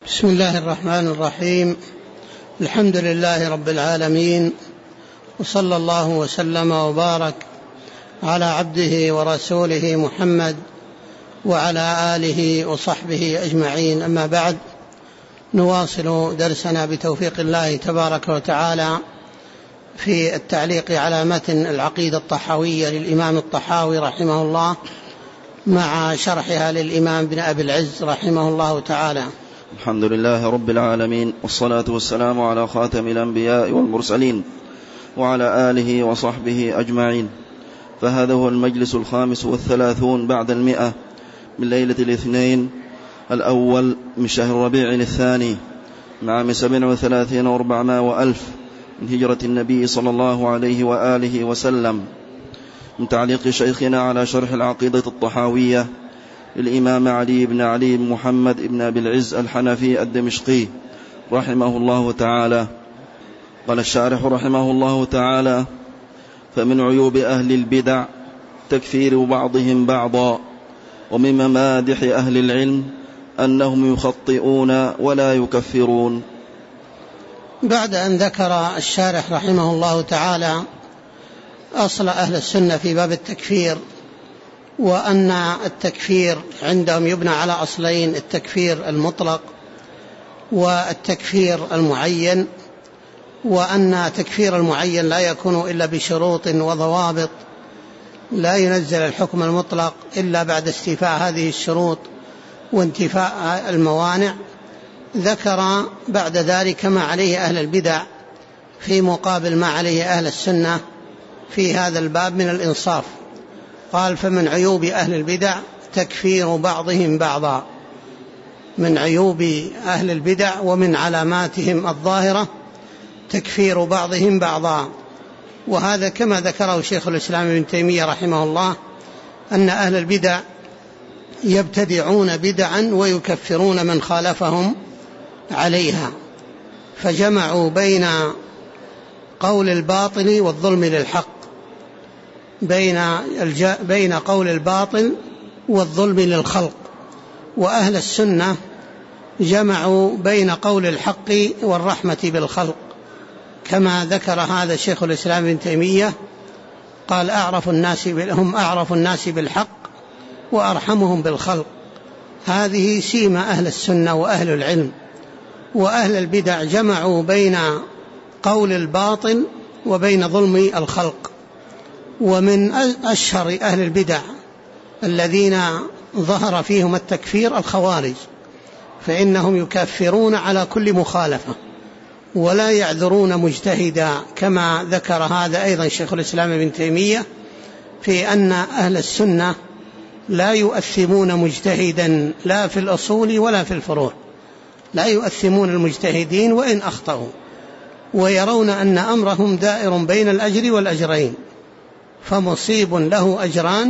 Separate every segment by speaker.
Speaker 1: بسم الله الرحمن الرحيم. الحمد لله رب العالمين، وصلى الله وسلم وبارك على عبده ورسوله محمد وعلى آله وصحبه أجمعين. أما بعد، نواصل درسنا بتوفيق الله تبارك وتعالى في التعليق على متن العقيدة الطحاوية للإمام الطحاوي رحمه الله، مع شرحها للإمام ابن أبي العز رحمه الله تعالى.
Speaker 2: الحمد لله رب العالمين، والصلاة والسلام على خاتم الأنبياء والمرسلين وعلى آله وصحبه أجمعين. فهذا هو المجلس 35 بعد 100 من ليلة الاثنين الأول من شهر ربيع الثاني من عام 37 و400 وألف من هجرة النبي صلى الله عليه وآله وسلم، من تعليق شيخنا على شرح العقيدة الطحاوية للإمام علي بن علي بن محمد بن أبي العز الحنفي الدمشقي رحمه الله تعالى. قال الشارح رحمه الله تعالى: فمن عيوب أهل البدع تكفير بعضهم بعضا، ومن ممادح أهل العلم أنهم يخطئون ولا يكفرون.
Speaker 1: بعد أن ذكر الشارح رحمه الله تعالى أصل أهل السنة في باب التكفير، وأن التكفير عندهم يبنى على أصلين: التكفير المطلق والتكفير المعين، وأن تكفير المعين لا يكون إلا بشروط وضوابط، لا ينزل الحكم المطلق إلا بعد استيفاء هذه الشروط وانتفاء الموانع. ذكر بعد ذلك ما عليه أهل البدع في مقابل ما عليه أهل السنة في هذا الباب من الإنصاف. قال: فمن عيوب أهل البدع تكفير بعضهم بعضا. من عيوب أهل البدع ومن علاماتهم الظاهرة تكفير بعضهم بعضا. وهذا كما ذكره شيخ الإسلام ابن تيمية رحمه الله، أن أهل البدع يبتدعون بدعا ويكفرون من خالفهم عليها، فجمعوا بين الباطل والظلم للحق، بين قول الباطل والظلم للخلق. وأهل السنة جمعوا بين قول الحق والرحمة بالخلق، كما ذكر هذا شيخ الإسلام ابن تيمية. قال: هم أعرف الناس بالحق وأرحمهم بالخلق. هذه سيمة أهل السنة وأهل العلم. وأهل البدع جمعوا بين قول الباطل وبين ظلم الخلق. ومن أشهر أهل البدع الذين ظهر فيهم التكفير الخوارج، فإنهم يكفرون على كل مخالفة ولا يعذرون مجتهدا، كما ذكر هذا أيضا شيخ الإسلام ابن تيمية في أن أهل السنة لا يؤثمون مجتهدا لا في الأصول ولا في الفروع، لا يؤثمون المجتهدين وإن أخطأوا، ويرون أن أمرهم دائر بين الأجر والأجرين، فمصيب له أجران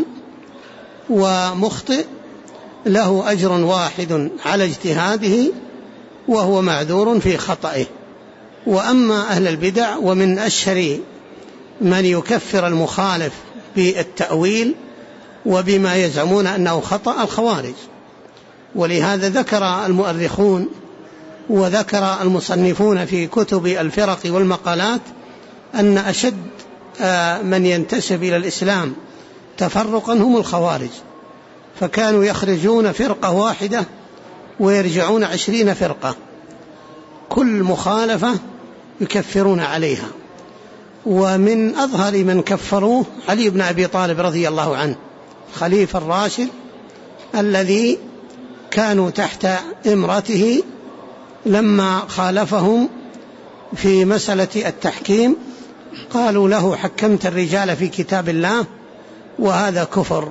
Speaker 1: ومخطئ له أجر واحد على اجتهاده وهو معذور في خطئه. وأما أهل البدع، ومن أشهر من يكفر المخالف بالتأويل وبما يزعمون أنه خطأ الخوارج. ولهذا ذكر المؤرخون وذكر المصنفون في كتب الفرق والمقالات أن أشد من ينتسب إلى الإسلام تفرقا هم الخوارج، فكانوا يخرجون فرقة واحدة ويرجعون 20 فرقة، كل مخالفة يكفرون عليها. ومن أظهر من كفروه علي بن أبي طالب رضي الله عنه، خليفة الراشد الذي كانوا تحت إمرته لما خالفهم في مسألة التحكيم، قالوا له: حكمت الرجال في كتاب الله وهذا كفر،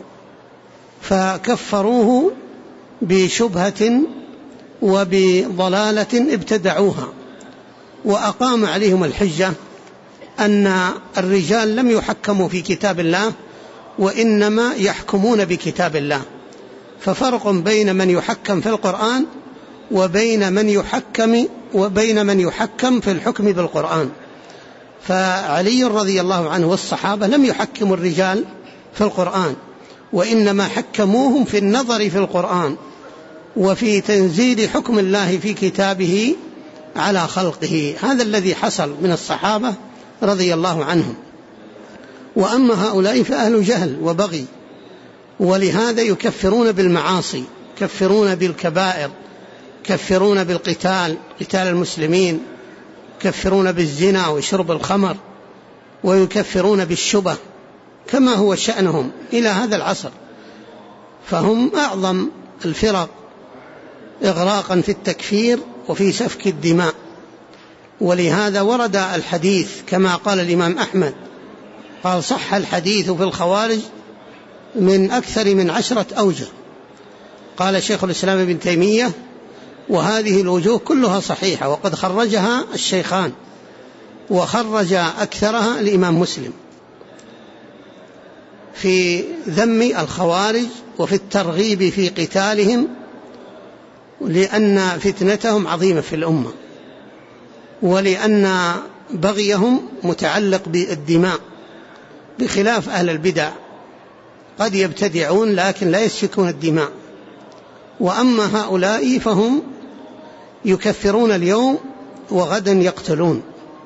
Speaker 1: فكفروه بشبهة وبضلالة ابتدعوها. وأقام عليهم الحجة أن الرجال لم يحكموا في كتاب الله وإنما يحكمون بكتاب الله، ففرق بين من يحكم في القرآن وبين من يحكم في الحكم بالقرآن. فعلي رضي الله عنه والصحابة لم يحكموا الرجال في القرآن، وإنما حكموهم في النظر في القرآن، وفي تنزيل حكم الله في كتابه على خلقه. هذا الذي حصل من الصحابة رضي الله عنهم. وأما هؤلاء فأهل جهل وبغي، ولهذا يكفرون بالمعاصي، يكفرون بالكبائر، يكفرون بالقتال، قتال المسلمين، يكفرون بالزنا وشرب الخمر، ويكفرون بالشبه كما هو شأنهم إلى هذا العصر. فهم أعظم الفرق إغراقا في التكفير وفي سفك الدماء. ولهذا ورد الحديث كما قال الإمام أحمد، قال صح الحديث في الخوارج من أكثر من 10 أوجه. قال شيخ الإسلام ابن تيمية وهذه الوجوه كلها صحيحة، وقد خرجها الشيخان، وخرج أكثرها الإمام مسلم في ذم الخوارج وفي الترغيب في قتالهم، لأن فتنتهم عظيمة في الأمة، ولأن بغيهم متعلق بالدماء، بخلاف أهل البدع قد يبتدعون لكن لا يسفكون الدماء. وأما هؤلاء فهم يكفرون اليوم وغدا يقتلون.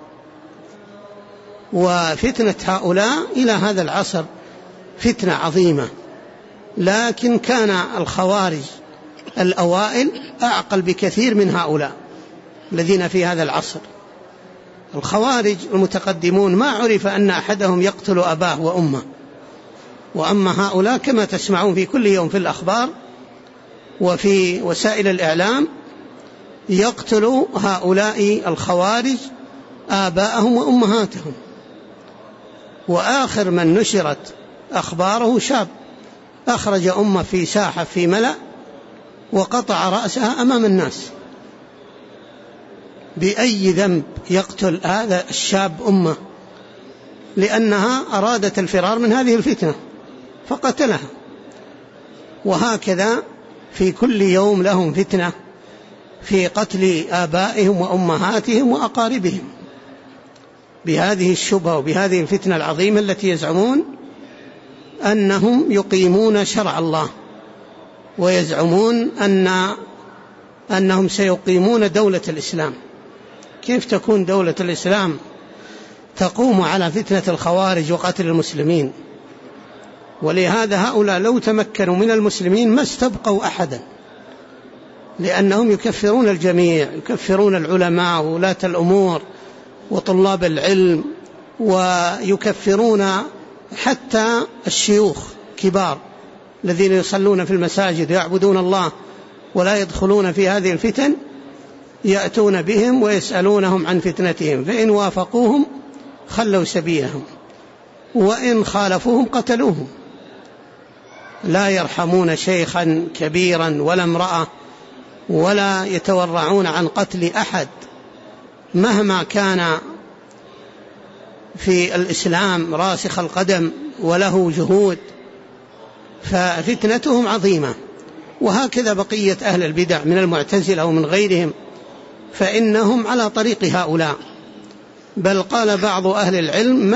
Speaker 1: وفتنة هؤلاء إلى هذا العصر فتنة عظيمة، لكن كان الخوارج الأوائل أعقل بكثير من هؤلاء الذين في هذا العصر. الخوارج المتقدمون ما عرف أن أحدهم يقتل أباه وأمه، وأما هؤلاء كما تسمعون في كل يوم في الأخبار وفي وسائل الإعلام يقتل هؤلاء الخوارج آباءهم وأمهاتهم. وآخر من نشرت أخباره شاب أخرج أمه في ساحة في ملأ وقطع رأسها أمام الناس. بأي ذنب يقتل هذا الشاب أمه؟ لأنها أرادت الفرار من هذه الفتنة فقتلها. وهكذا في كل يوم لهم فتنة في قتل آبائهم وأمهاتهم وأقاربهم بهذه الشبهة وبهذه الفتنة العظيمة التي يزعمون أنهم يقيمون شرع الله، ويزعمون أنهم سيقيمون دولة الإسلام. كيف تكون دولة الإسلام تقوم على فتنة الخوارج وقتل المسلمين؟ ولهذا هؤلاء لو تمكنوا من المسلمين ما استبقوا أحدا، لأنهم يكفرون الجميع، يكفرون العلماء وولاة الأمور وطلاب العلم، ويكفرون حتى الشيوخ كبار الذين يصلون في المساجد ويعبدون الله ولا يدخلون في هذه الفتن، يأتون بهم ويسألونهم عن فتنتهم، فإن وافقوهم خلوا سبيلهم وإن خالفوهم قتلوهم. لا يرحمون شيخا كبيرا ولا امرأة، ولا يتورعون عن قتل أحد مهما كان في الإسلام راسخ القدم وله جهود، ففتنتهم عظيمة. وهكذا بقية أهل البدع من المعتزلة ومن غيرهم، فإنهم على طريق هؤلاء. بل قال بعض أهل العلم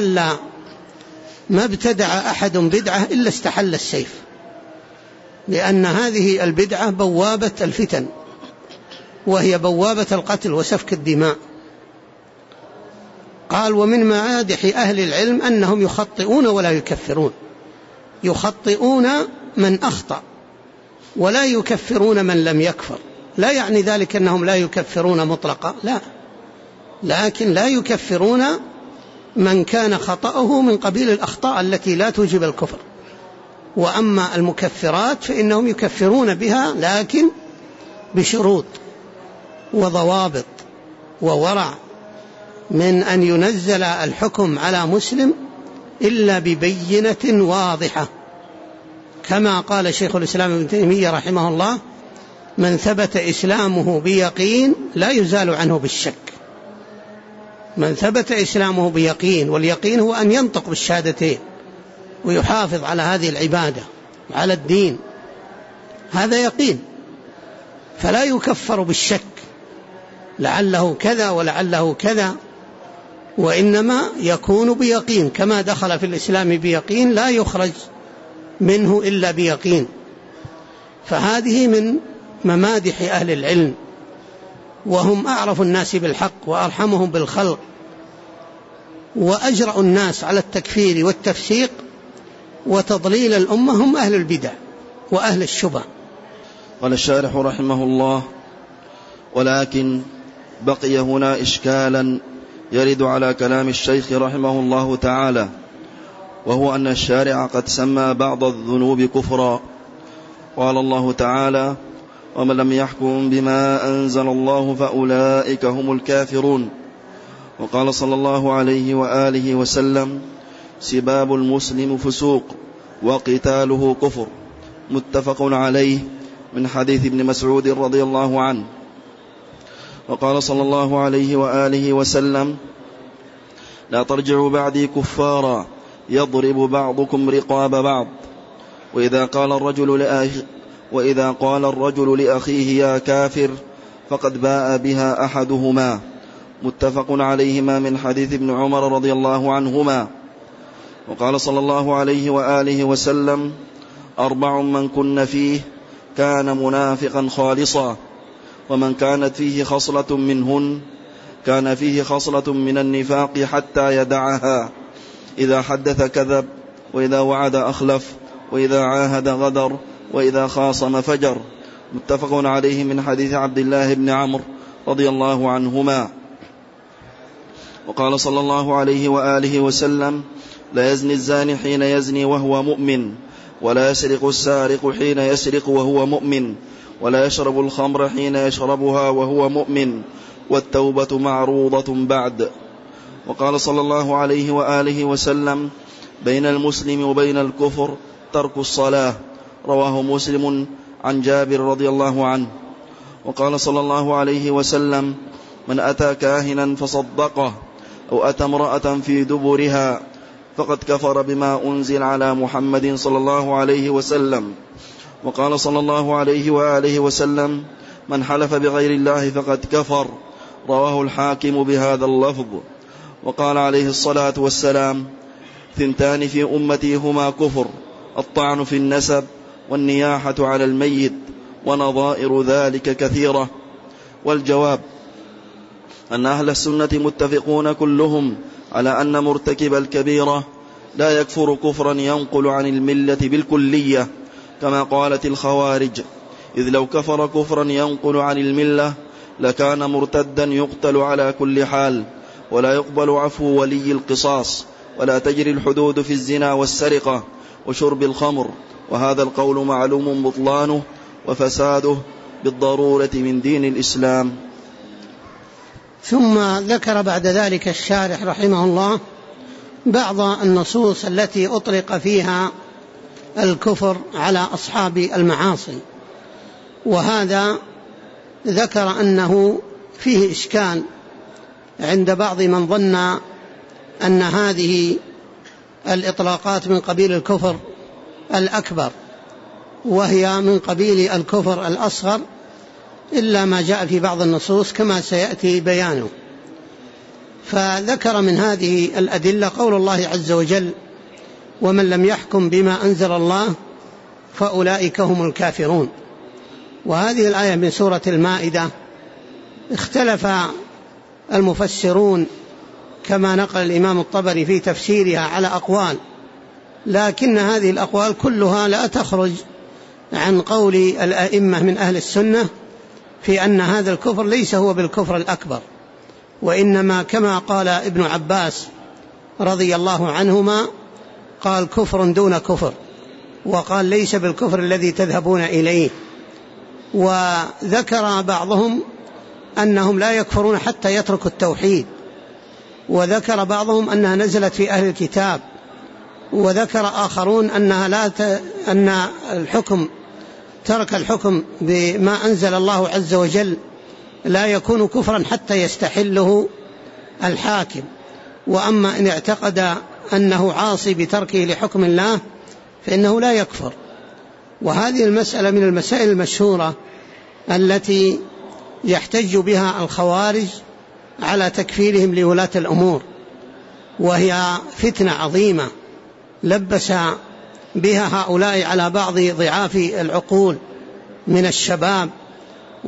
Speaker 1: ما ابتدع أحد بدعة إلا استحل السيف، لأن هذه البدعة بوابة الفتن، وهي بوابة القتل وسفك الدماء. قال ومن مادح أهل العلم أنهم يخطئون ولا يكفرون، يخطئون من أخطأ ولا يكفرون من لم يكفر. لا يعني ذلك أنهم لا يكفرون مطلقا، لا، لكن لا يكفرون من كان خطأه من قبيل الأخطاء التي لا توجب الكفر. وأما المكفرات فإنهم يكفرون بها، لكن بشروط وضوابط وورع، من أن ينزل الحكم على مسلم إلا ببينة واضحة، كما قال شيخ الإسلام ابن تيمية رحمه الله: من ثبت إسلامه بيقين لا يزال عنه بالشك. من ثبت إسلامه بيقين، واليقين هو أن ينطق بالشهادتين ويحافظ على هذه العبادة وعلى الدين، هذا يقين، فلا يكفر بالشك لعله كذا ولعله كذا، وإنما يكون بيقين. كما دخل في الإسلام بيقين لا يخرج منه إلا بيقين. فهذه من ممادح أهل العلم، وهم أعرف الناس بالحق وأرحمهم بالخلق وأجرأ الناس على التكفير والتفسيق وتضليل الأمة، هم أهل البدع وأهل الشبه.
Speaker 2: قال الشارح رحمه الله: ولكن بقي هنا إشكالا يرد على كلام الشيخ رحمه الله تعالى، وهو أن الشارع قد سمى بعض الذنوب كفرا. قال الله تعالى: ومن لم يحكم بما أنزل الله فأولئك هم الكافرون. وقال صلى الله عليه وآله وسلم: سباب المسلم فسوق وقتاله كفر، متفق عليه، من حديث ابن مسعود رضي الله عنه. وقال صلى الله عليه وآله وسلم: لا ترجعوا بعدي كفارا يضرب بعضكم رقاب بعض. وإذا قال الرجل لأخيه يا كافر فقد باء بها أحدهما، متفق عليهما، من حديث ابن عمر رضي الله عنهما. وقال صلى الله عليه وآله وسلم: 4 من كن فيه كان منافقا خالصا، ومن كانت فيه خصلة منهن كان فيه خصلة من النفاق حتى يدعها: إذا حدث كذب، وإذا وعد أخلف، وإذا عاهد غدر، وإذا خاصم فجر، متفق عليه، من حديث عبد الله بن عمرو رضي الله عنهما. وقال صلى الله عليه وآله وسلم: لا يزني الزاني حين يزني وهو مؤمن، ولا يسرق السارق حين يسرق وهو مؤمن، ولا يشرب الخمر حين يشربها وهو مؤمن، والتوبة معروضة بعد. وقال صلى الله عليه وآله وسلم: بين المسلم وبين الكفر ترك الصلاة، رواه مسلم عن جابر رضي الله عنه. وقال صلى الله عليه وسلم: من أتى كاهنا فصدقه أو أتى امرأة في دبرها فقد كفر بما أنزل على محمد صلى الله عليه وسلم. وقال صلى الله عليه وآله وسلم: من حلف بغير الله فقد كفر، رواه الحاكم بهذا اللفظ. وقال عليه الصلاة والسلام: 2 في أمتي هما كفر، الطعن في النسب والنياحة على الميت، ونظائر ذلك كثيرة. والجواب أن أهل السنة متفقون كلهم على أن مرتكب الكبيرة لا يكفر كفرا ينقل عن الملة بالكلية كما قالت الخوارج، إذ لو كفر كفرا ينقل عن الملة لكان مرتدا يقتل على كل حال، ولا يقبل عفو ولي القصاص، ولا تجري الحدود في الزنا والسرقة وشرب الخمر. وهذا القول معلوم بطلانه وفساده بالضرورة من دين الإسلام.
Speaker 1: ثم ذكر بعد ذلك الشارح رحمه الله بعض النصوص التي أطلق فيها الكفر على أصحاب المعاصي، وهذا ذكر أنه فيه إشكال عند بعض من ظن أن هذه الإطلاقات من قبيل الكفر الأكبر، وهي من قبيل الكفر الأصغر، إلا ما جاء في بعض النصوص كما سيأتي بيانه. فذكر من هذه الأدلة قول الله عز وجل: ومن لم يحكم بما أنزل الله فأولئك هم الكافرون. وهذه الآية من سورة المائدة اختلف المفسرون كما نقل الإمام الطبري في تفسيرها على أقوال، لكن هذه الأقوال كلها لا تخرج عن قول الأئمة من أهل السنة في أن هذا الكفر ليس هو بالكفر الأكبر، وإنما كما قال ابن عباس رضي الله عنهما قال كفر دون كفر، وقال ليس بالكفر الذي تذهبون إليه. وذكر بعضهم أنهم لا يكفرون حتى يتركوا التوحيد، وذكر بعضهم أنها نزلت في أهل الكتاب، وذكر آخرون أن الحكم ترك الحكم بما أنزل الله عز وجل لا يكون كفرا حتى يستحله الحاكم، وأما إن اعتقد أنه عاصي بتركه لحكم الله فإنه لا يكفر. وهذه المسألة من المسائل المشهورة التي يحتج بها الخوارج على تكفيرهم لولاة الأمور، وهي فتنة عظيمة لبس بها هؤلاء على بعض ضعاف العقول من الشباب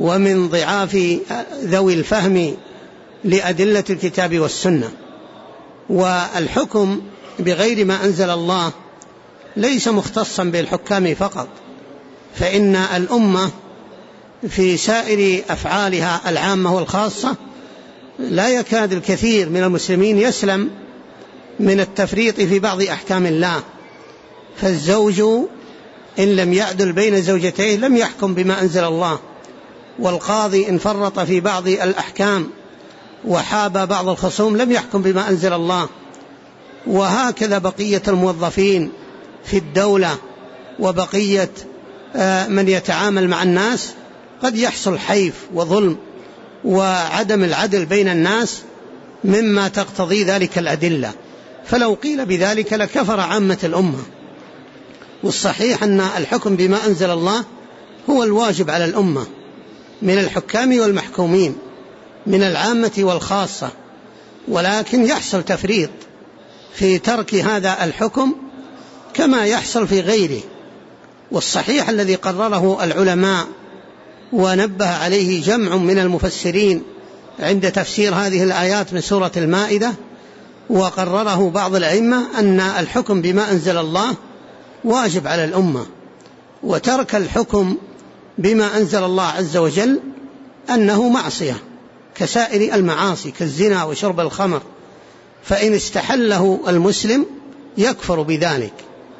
Speaker 1: ومن ضعاف ذوي الفهم لأدلة الكتاب والسنة. والحكم بغير ما أنزل الله ليس مختصا بالحكام فقط، فإن الأمة في سائر أفعالها العامة والخاصة لا يكاد الكثير من المسلمين يسلم من التفريط في بعض أحكام الله. فالزوج إن لم يعدل بين زوجتيه لم يحكم بما أنزل الله، والقاضي إن فرط في بعض الأحكام وحاب بعض الخصوم لم يحكم بما أنزل الله. وهكذا بقية الموظفين في الدولة وبقية من يتعامل مع الناس قد يحصل حيف وظلم وعدم العدل بين الناس مما تقتضي ذلك الأدلة، فلو قيل بذلك لكفر عامة الأمة. والصحيح أن الحكم بما أنزل الله هو الواجب على الأمة من الحكام والمحكومين، من العامة والخاصة، ولكن يحصل تفريط في ترك هذا الحكم كما يحصل في غيره. والصحيح الذي قرره العلماء ونبه عليه جمع من المفسرين عند تفسير هذه الآيات من سورة المائدة، وقرره بعض الأئمة أن الحكم بما أنزل الله واجب على الأمة، وترك الحكم بما أنزل الله عز وجل أنه معصية كسائر المعاصي كالزنا وشرب الخمر، فإن استحله المسلم يكفر بذلك.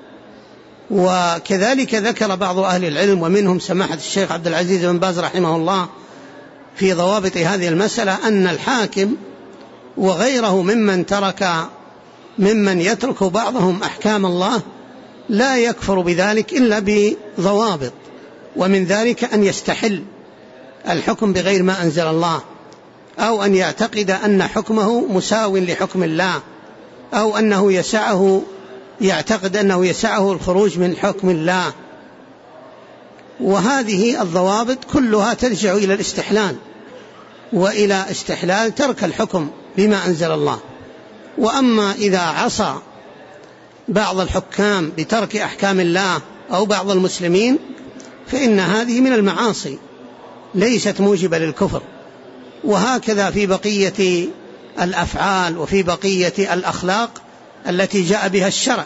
Speaker 1: وكذلك ذكر بعض أهل العلم ومنهم سماحة الشيخ عبد العزيز بن باز رحمه الله في ضوابط هذه المسألة أن الحاكم وغيره ممن يترك بعضهم أحكام الله لا يكفر بذلك إلا بضوابط، ومن ذلك أن يستحل الحكم بغير ما أنزل الله، أو أن يعتقد أن حكمه مساو لحكم الله، أو أنه يعتقد أنه يسعه الخروج من حكم الله. وهذه الضوابط كلها ترجع إلى الاستحلال، وإلى استحلال ترك الحكم بما أنزل الله. وأما إذا عصى بعض الحكام بترك أحكام الله أو بعض المسلمين فإن هذه من المعاصي ليست موجبة للكفر. وهكذا في بقية الأفعال وفي بقية الأخلاق التي جاء بها الشرع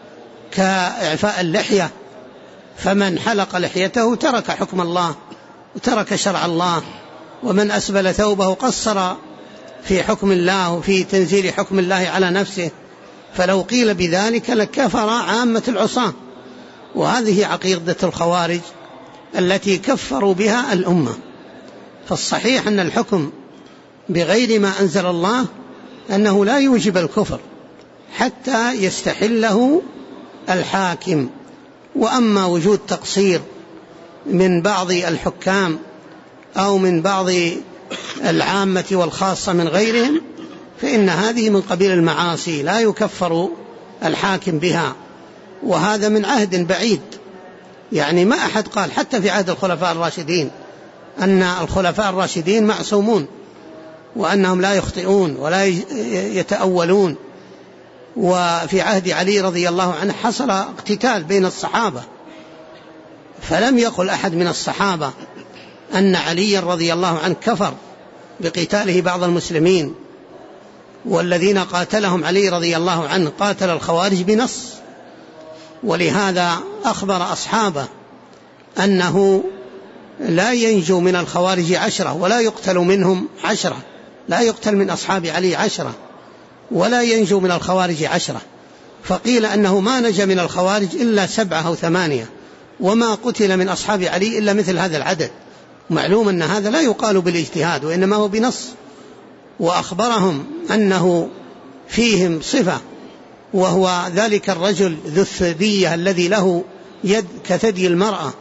Speaker 1: كإعفاء اللحية، فمن حلق لحيته ترك حكم الله وترك شرع الله، ومن أسبل ثوبه قصر في حكم الله وفي تنزيل حكم الله على نفسه. فلو قيل بذلك لكفر عامة العصاة. وهذه عقيدة الخوارج التي كفروا بها الأمة. فالصحيح أن الحكم بغير ما أنزل الله أنه لا يوجب الكفر حتى يستحله الحاكم. وأما وجود تقصير من بعض الحكام أو من بعض العامة والخاصة من غيرهم فإن هذه من قبيل المعاصي لا يكفر الحاكم بها. وهذا من عهد بعيد، يعني ما أحد قال حتى في عهد الخلفاء الراشدين أن الخلفاء الراشدين معصومون وأنهم لا يخطئون ولا يتأولون. وفي عهد علي رضي الله عنه حصل اقتتال بين الصحابة، فلم يقل أحد من الصحابة أن علي رضي الله عنه كفر بقتاله بعض المسلمين. والذين قاتلهم علي رضي الله عنه قاتل الخوارج بنص، ولهذا أخبر أصحابه أنه لا ينجو من الخوارج 10 ولا يقتل منهم 10، لا يقتل من أصحاب علي 10 ولا ينجو من الخوارج 10. فقيل أنه ما نجا من الخوارج إلا 7 أو 8، وما قتل من أصحاب علي إلا مثل هذا العدد. معلوم أن هذا لا يقال بالاجتهاد وإنما هو بنص. وأخبرهم أنه فيهم صفة، وهو ذلك الرجل ذو الثدية الذي له يد كثدي المرأة،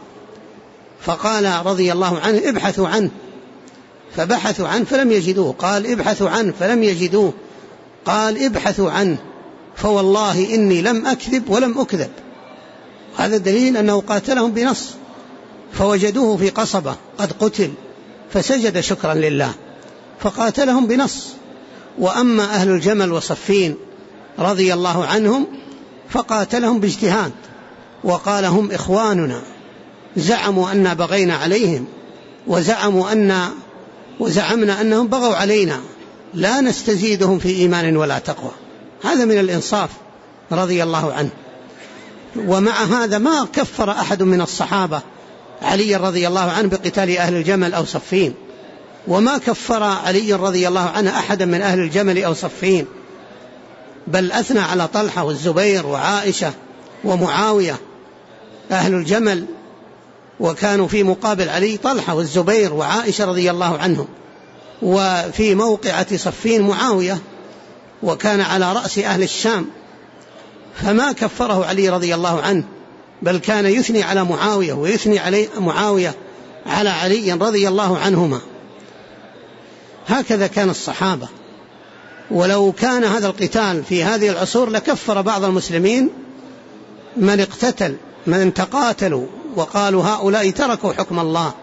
Speaker 1: فقال رضي الله عنه ابحثوا عنه، فبحثوا عنه فلم يجدوه، قال ابحثوا عنه فلم يجدوه، قال ابحثوا عنه فوالله إني لم أكذب ولم أكذب. هذا دليل أنه قاتلهم بنص. فوجدوه في قصبة قد قتل فسجد شكرا لله، فقاتلهم بنص. وأما أهل الجمل وصفين رضي الله عنهم فقاتلهم باجتهاد، وقال هم إخواننا، زعموا أن بغينا عليهم وزعمنا أنهم بغوا علينا لا نستزيدهم في إيمان ولا تقوى. هذا من الإنصاف رضي الله عنه. ومع هذا ما كفر أحد من الصحابة علي رضي الله عنه بقتال أهل الجمل أو صفين، وما كفر علي رضي الله عنه أحدا من أهل الجمل أو صفين، بل أثنى على طلحة والزبير وعائشة ومعاوية أهل الجمل، وكانوا في مقابل علي طلحة والزبير وعائشة رضي الله عنهم، وفي موقعة صفين معاوية وكان على رأس أهل الشام، فما كفره علي رضي الله عنه، بل كان يثني على معاوية ويثني علي معاوية على علي رضي الله عنهما. هكذا كان الصحابة. ولو كان هذا القتال في هذه العصور لكفر بعض المسلمين من تقاتلوا وقالوا هؤلاء تركوا حكم الله.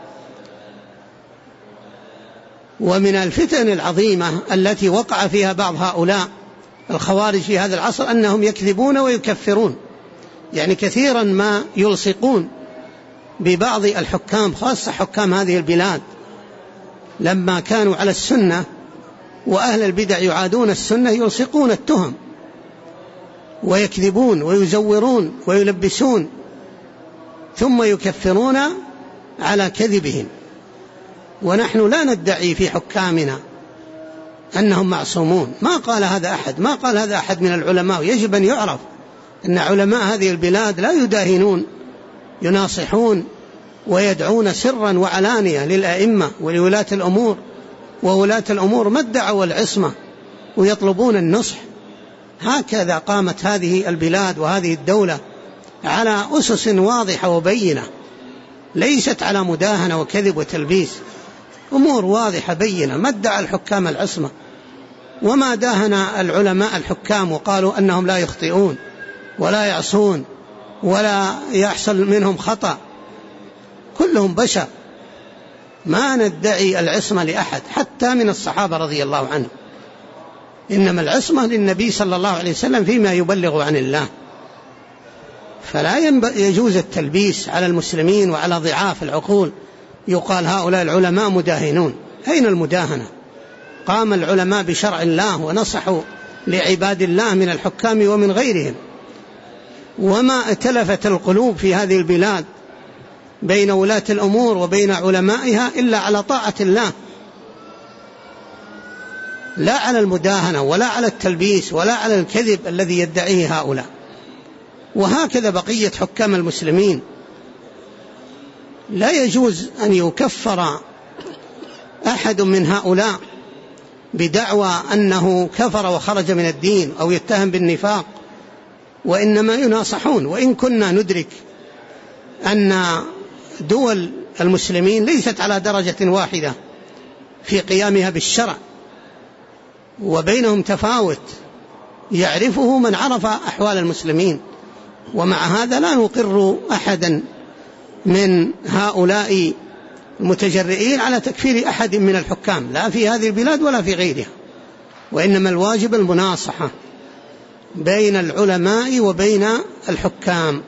Speaker 1: ومن الفتن العظيمة التي وقع فيها بعض هؤلاء الخوارج في هذا العصر أنهم يكذبون ويكفرون، يعني كثيرا ما يلصقون ببعض الحكام، خاصة حكام هذه البلاد لما كانوا على السنة وأهل البدع يعادون السنة يلصقون التهم ويكذبون ويزورون ويلبسون ثم يكفرون على كذبهم. ونحن لا ندعي في حكامنا أنهم معصومون، ما قال هذا أحد من العلماء. يجب أن يعرف أن علماء هذه البلاد لا يداهنون، يناصحون ويدعون سرا وعلانية للأئمة ولولاة الأمور، وولاة الأمور ما ادعوا العصمة ويطلبون النصح. هكذا قامت هذه البلاد وهذه الدولة على أسس واضحة وبينة، ليست على مداهنة وكذب وتلبيس، أمور واضحة بينة. ما ادعى الحكام العصمة، وما داهن العلماء الحكام وقالوا أنهم لا يخطئون ولا يعصون ولا يحصل منهم خطأ، كلهم بشر. ما ندعي العصمة لأحد حتى من الصحابة رضي الله عنهم، إنما العصمة للنبي صلى الله عليه وسلم فيما يبلغ عن الله. فلا يجوز التلبيس على المسلمين وعلى ضعاف العقول، يقال هؤلاء العلماء مداهنون. أين المداهنة؟ قام العلماء بشرع الله ونصحوا لعباد الله من الحكام ومن غيرهم، وما اتلفت القلوب في هذه البلاد بين ولاة الأمور وبين علمائها إلا على طاعة الله، لا على المداهنة ولا على التلبيس ولا على الكذب الذي يدعيه هؤلاء. وهكذا بقية حكام المسلمين. لا يجوز أن يكفر أحد من هؤلاء بدعوى أنه كفر وخرج من الدين أو يتهم بالنفاق، وإنما يناصحون. وإن كنا ندرك أن دول المسلمين ليست على درجة واحدة في قيامها بالشرع، وبينهم تفاوت يعرفه من عرف أحوال المسلمين، ومع هذا لا نقر أحدا من هؤلاء المتجرئين على تكفير أحد من الحكام، لا في هذه البلاد ولا في غيرها. وإنما الواجب المناصحة بين العلماء وبين الحكام.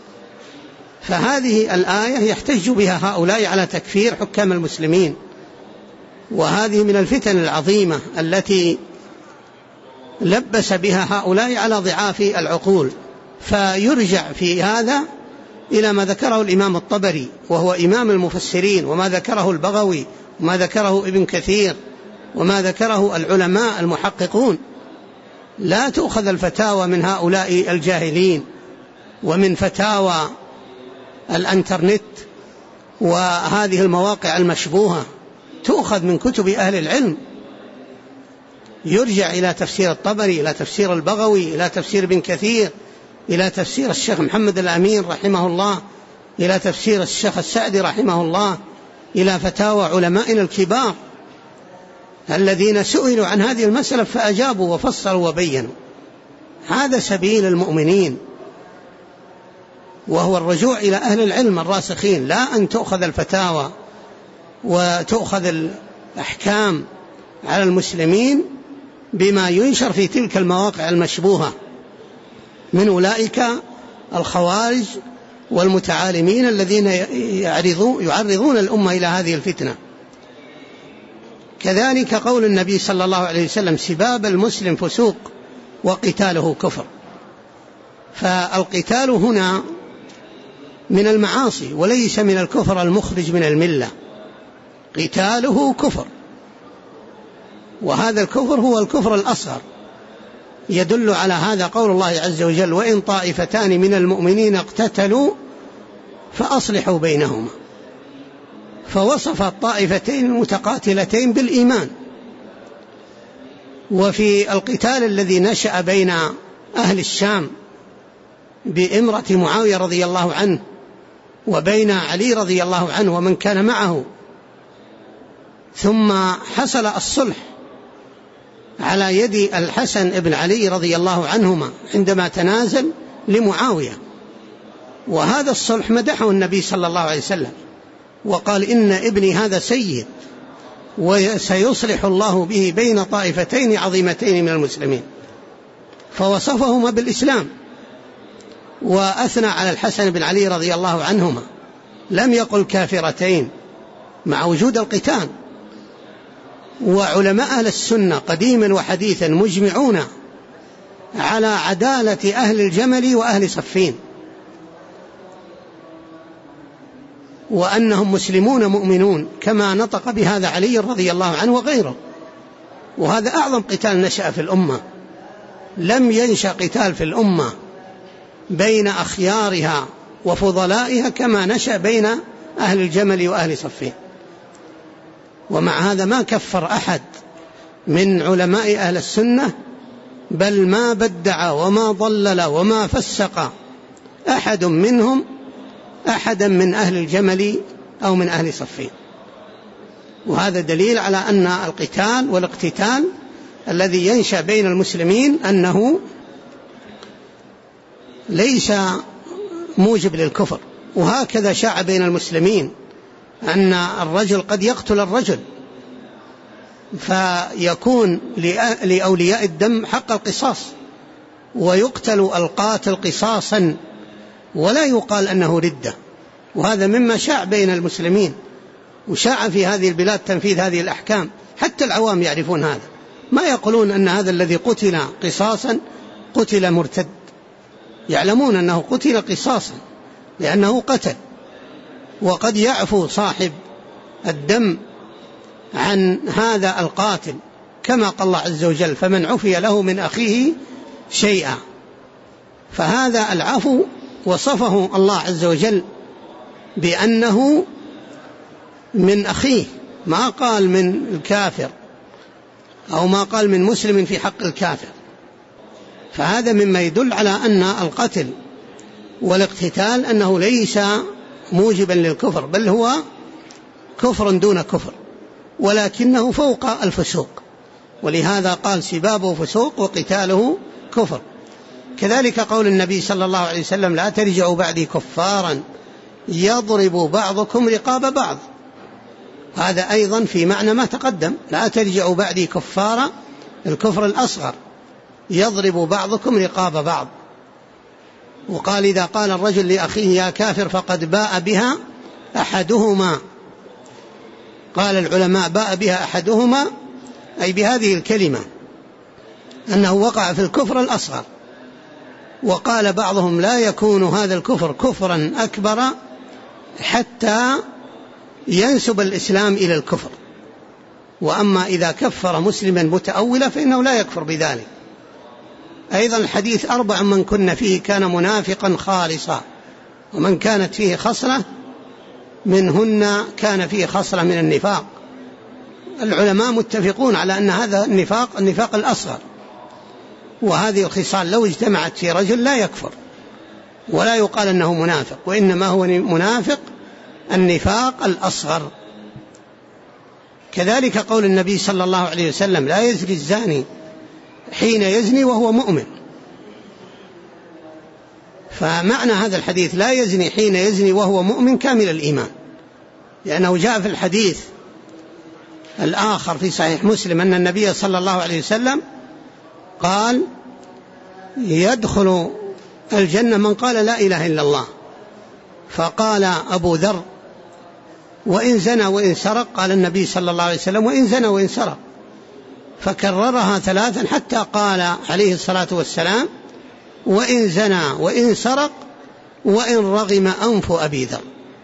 Speaker 1: فهذه الآية يحتج بها هؤلاء على تكفير حكام المسلمين، وهذه من الفتن العظيمة التي لبس بها هؤلاء على ضعاف العقول. فيرجع في هذا إلى ما ذكره الإمام الطبري وهو إمام المفسرين، وما ذكره البغوي، وما ذكره ابن كثير، وما ذكره العلماء المحققون. لا تؤخذ الفتاوى من هؤلاء الجاهلين ومن فتاوى الانترنت وهذه المواقع المشبوهة، تؤخذ من كتب أهل العلم. يرجع إلى تفسير الطبري، إلى تفسير البغوي، إلى تفسير ابن كثير، إلى تفسير الشيخ محمد الأمين رحمه الله، إلى تفسير الشيخ السعدي رحمه الله، إلى فتاوى علمائنا الكبار الذين سئلوا عن هذه المسألة فأجابوا وفصلوا وبينوا. هذا سبيل المؤمنين، وهو الرجوع إلى أهل العلم الراسخين، لا أن تؤخذ الفتاوى وتؤخذ الأحكام على المسلمين بما ينشر في تلك المواقع المشبوهة من أولئك الخوارج والمتعالمين الذين يعرضون الأمة إلى هذه الفتنة. كذلك قول النبي صلى الله عليه وسلم: سباب المسلم فسوق وقتاله كفر. فالقتال هنا من المعاصي وليس من الكفر المخرج من الملة، قتاله كفر، وهذا الكفر هو الكفر الأصغر. يدل على هذا قول الله عز وجل: وإن طائفتان من المؤمنين اقتتلوا فأصلحوا بينهما. فوصف الطائفتين المتقاتلتين بالإيمان. وفي القتال الذي نشأ بين أهل الشام بإمرة معاوية رضي الله عنه وبين علي رضي الله عنه ومن كان معه، ثم حصل الصلح على يد الحسن بن علي رضي الله عنهما عندما تنازل لمعاوية، وهذا الصلح مدحه النبي صلى الله عليه وسلم وقال: إن ابني هذا سيد وسيصلح الله به بين طائفتين عظيمتين من المسلمين. فوصفهما بالإسلام وأثنى على الحسن بن علي رضي الله عنهما، لم يقل كافرتين مع وجود القتال. وعلماء أهل السنة قديما وحديثا مجمعون على عدالة أهل الجمل وأهل صفين، وأنهم مسلمون مؤمنون، كما نطق بهذا علي رضي الله عنه وغيره. وهذا أعظم قتال نشأ في الأمة. لم ينشأ قتال في الأمة بين أخيارها وفضلائها كما نشأ بين أهل الجمل وأهل صفين. ومع هذا ما كفر أحد من علماء أهل السنة، بل ما بدع وما ضلل وما فسق أحد منهم أحدا من أهل الجمل أو من أهل صفين. وهذا دليل على أن القتال والاقتتال الذي ينشأ بين المسلمين أنه ليس موجب للكفر. وهكذا شاع بين المسلمين أن الرجل قد يقتل الرجل، فيكون لأولياء الدم حق القصاص، ويقتل القاتل قصاصا ولا يقال أنه ردة. وهذا مما شاع بين المسلمين، وشاع في هذه البلاد تنفيذ هذه الأحكام. حتى العوام يعرفون هذا، ما يقولون أن هذا الذي قتل قصاصا قتل مرتد، يعلمون أنه قتل قصاصا لأنه قتل. وقد يعفو صاحب الدم عن هذا القاتل، كما قال الله عز وجل: فمن عفي له من أخيه شيئا. فهذا العفو وصفه الله عز وجل بأنه من أخيه، ما قال من الكافر أو ما قال من مسلم في حق الكافر. فهذا مما يدل على أن القتل والاقتتال أنه ليس موجبا للكفر، بل هو كفر دون كفر، ولكنه فوق الفسوق. ولهذا قال: سبابه فسوق وقتاله كفر. كذلك قول النبي صلى الله عليه وسلم: لا ترجعوا بعدي كفارا يضرب بعضكم رقاب بعض. هذا أيضا في معنى ما تقدم: لا ترجعوا بعدي كفارا، الكفر الأصغر، يضرب بعضكم رقاب بعض. وقال: إذا قال الرجل لأخيه يا كافر فقد باء بها أحدهما. قال العلماء: باء بها أحدهما أي بهذه الكلمة أنه وقع في الكفر الأصغر. وقال بعضهم: لا يكون هذا الكفر كفرا أكبر حتى ينسب الإسلام إلى الكفر. وأما إذا كفر مسلما متأولا فإنه لا يكفر بذلك. أيضا الحديث: 4 من كن فيه كان منافقا خالصا، ومن كانت فيه خصلة منهن كان فيه خصلة من النفاق. العلماء متفقون على أن هذا النفاق الأصغر، وهذه الخصال لو اجتمعت في رجل لا يكفر ولا يقال أنه منافق، وإنما هو منافق النفاق الأصغر. كذلك قول النبي صلى الله عليه وسلم: لا يزني الزاني حين يزني وهو مؤمن. فمعنى هذا الحديث لا يزني حين يزني وهو مؤمن كامل الإيمان، لأنه جاء في الحديث الآخر في صحيح مسلم أن النبي صلى الله عليه وسلم قال: يدخل الجنة من قال لا إله إلا الله فقال أبو ذر: وإن زنى وإن سرق؟ قال النبي صلى الله عليه وسلم: وإن زنى وإن سرق. فكررها 3 حتى قال عليه الصلاة والسلام: وإن زنى وإن سرق وإن رغم أنف أبي ذر.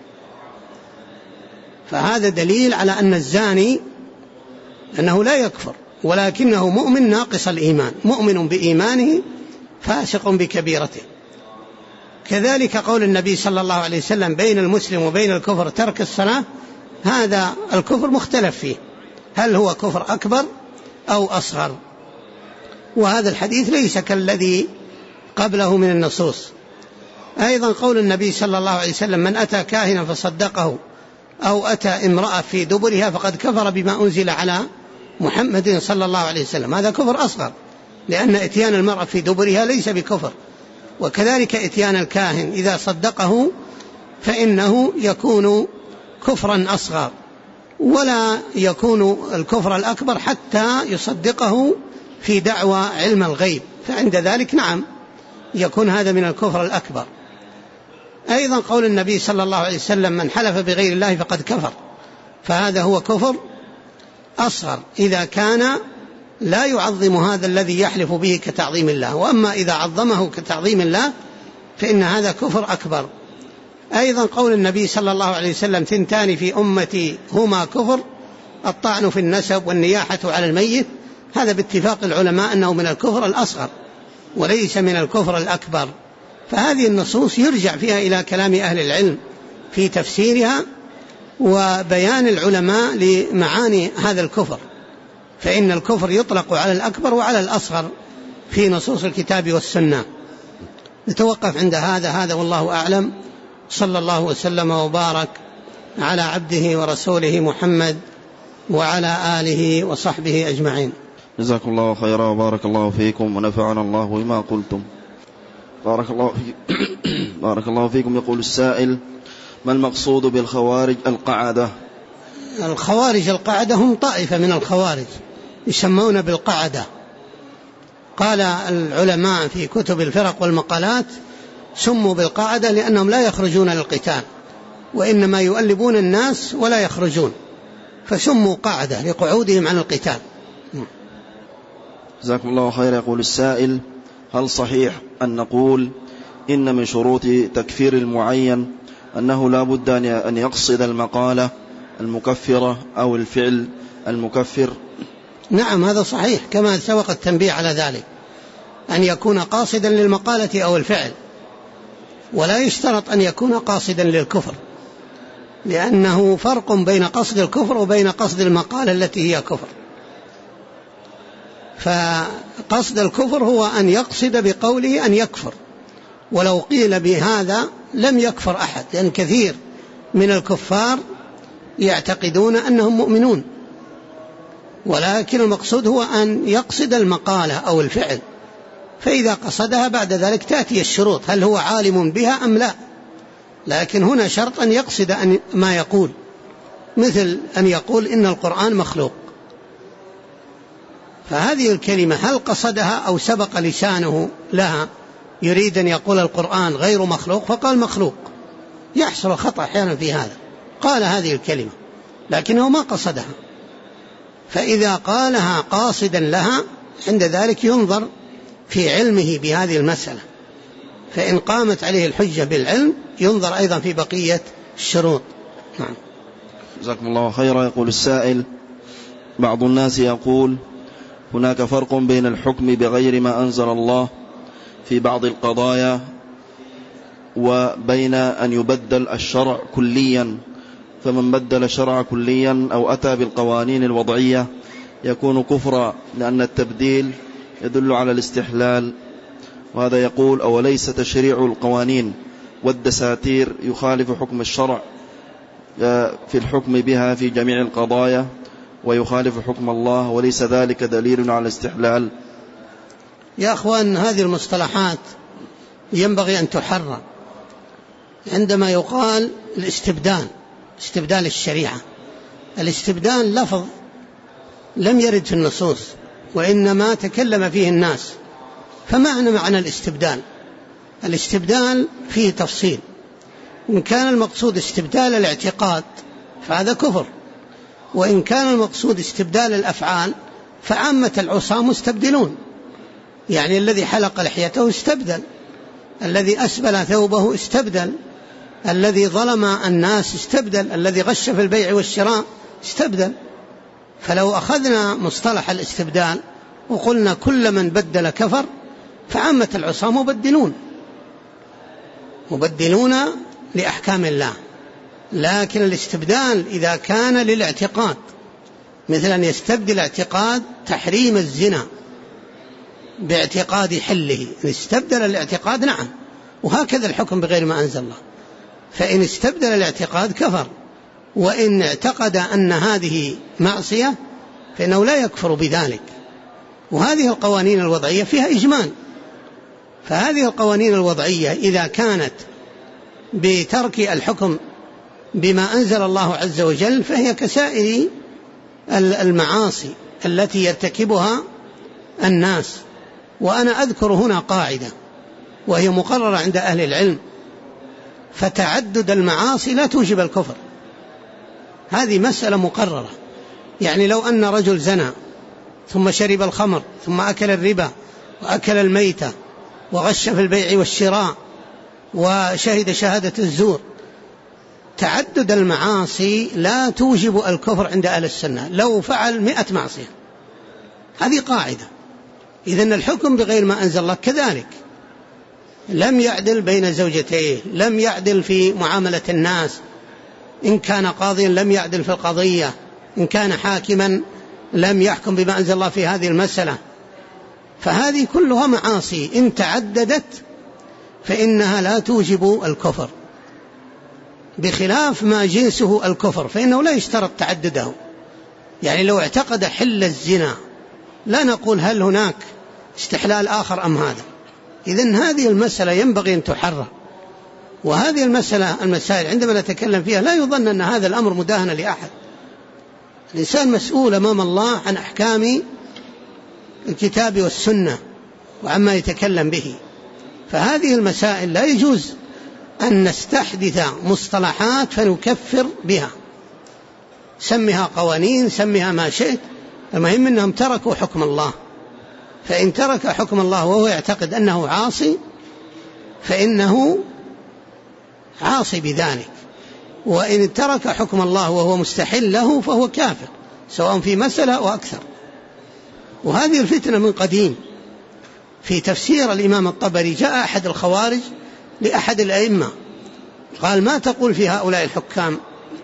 Speaker 1: فهذا دليل على أن الزاني أنه لا يكفر، ولكنه مؤمن ناقص الإيمان، مؤمن بإيمانه فاسق بكبيرته. كذلك قول النبي صلى الله عليه وسلم: بين المسلم وبين الكفر ترك الصلاة. هذا الكفر مختلف فيه، هل هو كفر أكبر أو أصغر؟ وهذا الحديث ليس كالذي قبله من النصوص. أيضا قول النبي صلى الله عليه وسلم: من أتى كاهنا فصدقه أو أتى امرأة في دبرها فقد كفر بما أنزل على محمد صلى الله عليه وسلم. هذا كفر أصغر، لأن إتيان المرأة في دبرها ليس بكفر. وكذلك إتيان الكاهن إذا صدقه فإنه يكون كفرا أصغر، ولا يكون الكفر الأكبر حتى يصدقه في دعوى علم الغيب، فعند ذلك نعم يكون هذا من الكفر الأكبر. أيضا قول النبي صلى الله عليه وسلم: من حلف بغير الله فقد كفر. فهذا هو كفر أصغر إذا كان لا يعظم هذا الذي يحلف به كتعظيم الله، وأما إذا عظمه كتعظيم الله فإن هذا كفر أكبر. أيضا قول النبي صلى الله عليه وسلم: 2 في أمتي هما كفر: الطعن في النسب والنياحة على الميت. هذا باتفاق العلماء أنه من الكفر الأصغر وليس من الكفر الأكبر. فهذه النصوص يرجع فيها إلى كلام أهل العلم في تفسيرها وبيان العلماء لمعاني هذا الكفر، فإن الكفر يطلق على الأكبر وعلى الأصغر في نصوص الكتاب والسنة. نتوقف عند هذا والله أعلم. صلى الله وسلم وبارك على عبده ورسوله محمد وعلى آله وصحبه أجمعين.
Speaker 2: جزاكم الله خيرا وبارك الله فيكم ونفعنا الله بما قلتم. بارك الله فيكم. يقول السائل: ما المقصود بالخوارج القعدة؟
Speaker 1: الخوارج القعدة هم طائفة من الخوارج يسمون بالقعدة. قال العلماء في كتب الفرق والمقالات: سموا بالقعدة لأنهم لا يخرجون للقتال، وإنما يؤلبون الناس ولا يخرجون، فسموا قعدة لقعودهم عن القتال.
Speaker 2: جزاكم الله خير. يقول السائل: هل صحيح أن نقول إن من شروط تكفير المعين أنه لا بد أن يقصد المقالة المكفرة أو الفعل المكفر؟
Speaker 1: نعم، هذا صحيح، كما سبق التنبيه على ذلك، أن يكون قاصدا للمقالة أو الفعل، ولا يشترط أن يكون قاصدا للكفر، لأنه فرق بين قصد الكفر وبين قصد المقالة التي هي كفر. فقصد الكفر هو أن يقصد بقوله أن يكفر، ولو قيل بهذا لم يكفر أحد، لأن كثير من الكفار يعتقدون أنهم مؤمنون، ولكن المقصود هو أن يقصد المقالة أو الفعل، فإذا قصدها بعد ذلك تأتي الشروط: هل هو عالم بها أم لا؟ لكن هنا شرط أن يقصد أن ما يقول، مثل أن يقول إن القرآن مخلوق، فهذه الكلمة هل قصدها أو سبق لسانه لها يريد أن يقول القرآن غير مخلوق فقال مخلوق؟ يحصل خطأ أحيانا في هذا، قال هذه الكلمة لكنه ما قصدها، فإذا قالها قاصدا لها عند ذلك ينظر في علمه بهذه المسألة، فإن قامت عليه الحجة بالعلم ينظر أيضا في بقية الشروط. نعم.
Speaker 2: جزاكم الله خيرا. يقول السائل: بعض الناس يقول هناك فرق بين الحكم بغير ما أنزل الله في بعض القضايا وبين أن يبدل الشرع كليا، فمن بدل الشرع كليا أو أتى بالقوانين الوضعية يكون كفرا، لأن التبديل يدل على الاستحلال. وهذا يقول: أوليس تشريع القوانين والدساتير يخالف حكم الشرع في الحكم بها في جميع القضايا ويخالف حكم الله، وليس ذلك دليل على الاستحلال؟
Speaker 1: يا أخوان، هذه المصطلحات ينبغي أن تحرر. عندما يقال استبدال الشريعة، الاستبدال لفظ لم يرد في النصوص وإنما تكلم فيه الناس، فمعنى الاستبدال فيه تفصيل. إن كان المقصود استبدال الاعتقاد فهذا كفر، وإن كان المقصود استبدال الأفعال فعامة العصاة مستبدلون، يعني الذي حلق لحيته استبدل، الذي أسبل ثوبه استبدل، الذي ظلم الناس استبدل، الذي غش في البيع والشراء استبدل. فلو أخذنا مصطلح الاستبدال وقلنا كل من بدل كفر فعامة العصاة مبدلون لأحكام الله. لكن الاستبدال إذا كان للاعتقاد، مثل أن يستبدل اعتقاد تحريم الزنا باعتقاد حله، إن استبدل الاعتقاد نعم، وهكذا الحكم بغير ما أنزل الله. فإن استبدل الاعتقاد كفر، وإن اعتقد أن هذه معصية فإنه لا يكفر بذلك. وهذه القوانين الوضعية فيها إجمال، فهذه القوانين الوضعية إذا كانت بترك الحكم بما أنزل الله عز وجل فهي كسائر المعاصي التي يرتكبها الناس. وأنا أذكر هنا قاعدة وهي مقررة عند أهل العلم: فتعدد المعاصي لا توجب الكفر. هذه مسألة مقررة. يعني لو أن رجل زنى ثم شرب الخمر ثم أكل الربا وأكل الميتة وغش في البيع والشراء وشهد شهادة الزور، تعدد المعاصي لا توجب الكفر عند أهل السنة لو فعل 100 معصية. هذه قاعدة. إذن الحكم بغير ما أنزل الله كذلك. لم يعدل بين زوجتيه، لم يعدل في معاملة الناس، إن كان قاضيا لم يعدل في القضية، إن كان حاكما لم يحكم بما أنزل الله في هذه المسألة. فهذه كلها معاصي إن تعددت فإنها لا توجب الكفر، بخلاف ما جنسه الكفر فإنه لا يشترط تعدده. يعني لو اعتقد حل الزنا لا نقول هل هناك استحلال آخر أم هذا. إذن هذه المسألة ينبغي أن تحرر. وهذه المسائل عندما نتكلم فيها لا يظن أن هذا الأمر مداهن لأحد. الإنسان مسؤول أمام الله عن أحكام الكتاب والسنة وعما يتكلم به. فهذه المسائل لا يجوز أن نستحدث مصطلحات فنكفر بها، سمها قوانين، سمها ما شئت، المهم أنهم تركوا حكم الله. فإن ترك حكم الله وهو يعتقد أنه عاصي فإنه عاصي بذلك، وإن ترك حكم الله وهو مستحل له فهو كافر، سواء في مسألة وأكثر. وهذه الفتنة من قديم. في تفسير الإمام الطبري جاء أحد الخوارج لأحد الأئمة قال: ما تقول في هؤلاء الحكام؟